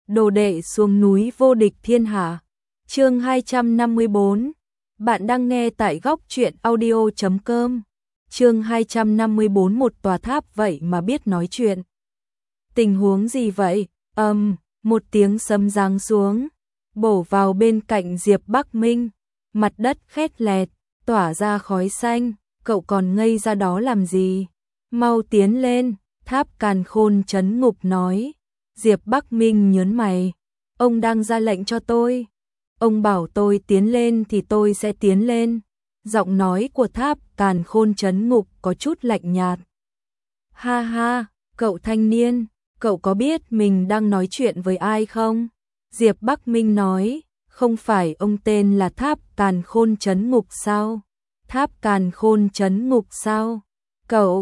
đồ đệ xuống núi vô địch thiên hạ. Chương 254. Bạn đang nghe tại góc truyện audio.com. Chương 254. Một tòa tháp vậy mà biết nói chuyện. Tình huống gì vậy? Một tiếng sấm giáng xuống, bổ vào bên cạnh Diệp Bắc Minh. Mặt đất khét lẹt, tỏa ra khói xanh. Cậu còn ngây ra đó làm gì? Mau tiến lên, Tháp Càn Khôn trấn ngục nói. Diệp Bắc Minh nhớn mày. Ông đang ra lệnh cho tôi. Ông bảo tôi tiến lên thì tôi sẽ tiến lên. Giọng nói của Tháp Càn Khôn trấn ngục có chút lạnh nhạt. Ha ha, cậu thanh niên, cậu có biết mình đang nói chuyện với ai không? Diệp Bắc Minh nói, không phải ông tên là Tháp Càn Khôn trấn ngục sao? Tháp Càn Khôn trấn ngục sao? Cậu,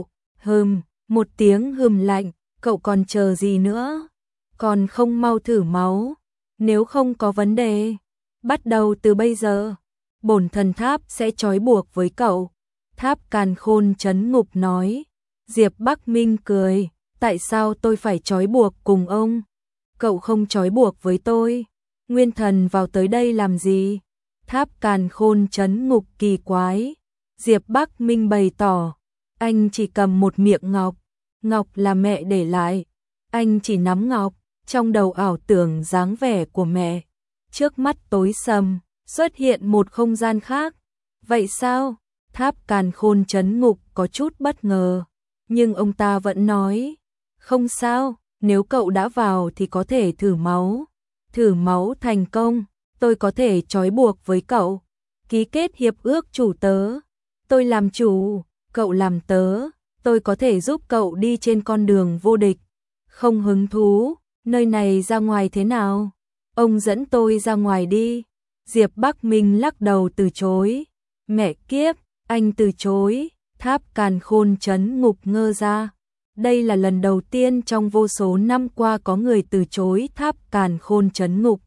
một tiếng lạnh, cậu còn chờ gì nữa? Còn không mau thử máu, nếu không có vấn đề, bắt đầu từ bây giờ, bổn thần tháp sẽ trói buộc với cậu. Tháp Càn Khôn trấn ngục nói. Diệp Bắc Minh cười, tại sao tôi phải trói buộc cùng ông? Cậu không trói buộc với tôi, Nguyên Thần vào tới đây làm gì? Tháp Càn Khôn trấn ngục kỳ quái. Diệp Bắc Minh bày tỏ, anh chỉ cầm một miệng ngọc, ngọc là mẹ để lại, anh chỉ nắm ngọc, trong đầu ảo tưởng dáng vẻ của mẹ. Trước mắt tối sầm, xuất hiện một không gian khác. Vậy sao? Tháp Càn Khôn trấn ngục có chút bất ngờ, nhưng ông ta vẫn nói, không sao, nếu cậu đã vào thì có thể thử máu. Thử máu thành công, tôi có thể trói buộc với cậu. Ký kết hiệp ước chủ tớ. Tôi làm chủ, cậu làm tớ, tôi có thể giúp cậu đi trên con đường vô địch. Không hứng thú, nơi này ra ngoài thế nào? Ông dẫn tôi ra ngoài đi. Diệp Bắc Minh lắc đầu từ chối. Mẹ kiếp, anh từ chối. Tháp Càn Khôn trấn ngục ngơ ra. Đây là lần đầu tiên trong vô số năm qua có người từ chối Tháp Càn Khôn trấn ngục.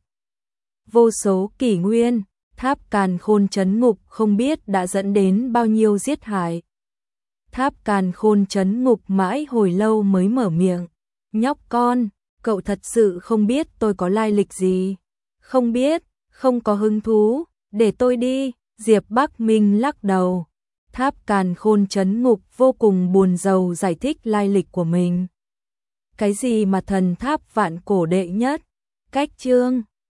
Vô số kỷ nguyên, Tháp Càn Khôn trấn ngục không biết đã dẫn đến bao nhiêu giết hại. Tháp Càn Khôn trấn ngục mãi hồi lâu mới mở miệng. Nhóc con, cậu thật sự không biết tôi có lai lịch gì? Không biết, không có hứng thú, để tôi đi. Diệp Bắc Minh lắc đầu. Tháp Càn Khôn trấn ngục vô cùng buồn rầu giải thích lai lịch của mình. Cái gì mà thần tháp vạn cổ đệ nhất? Cách chương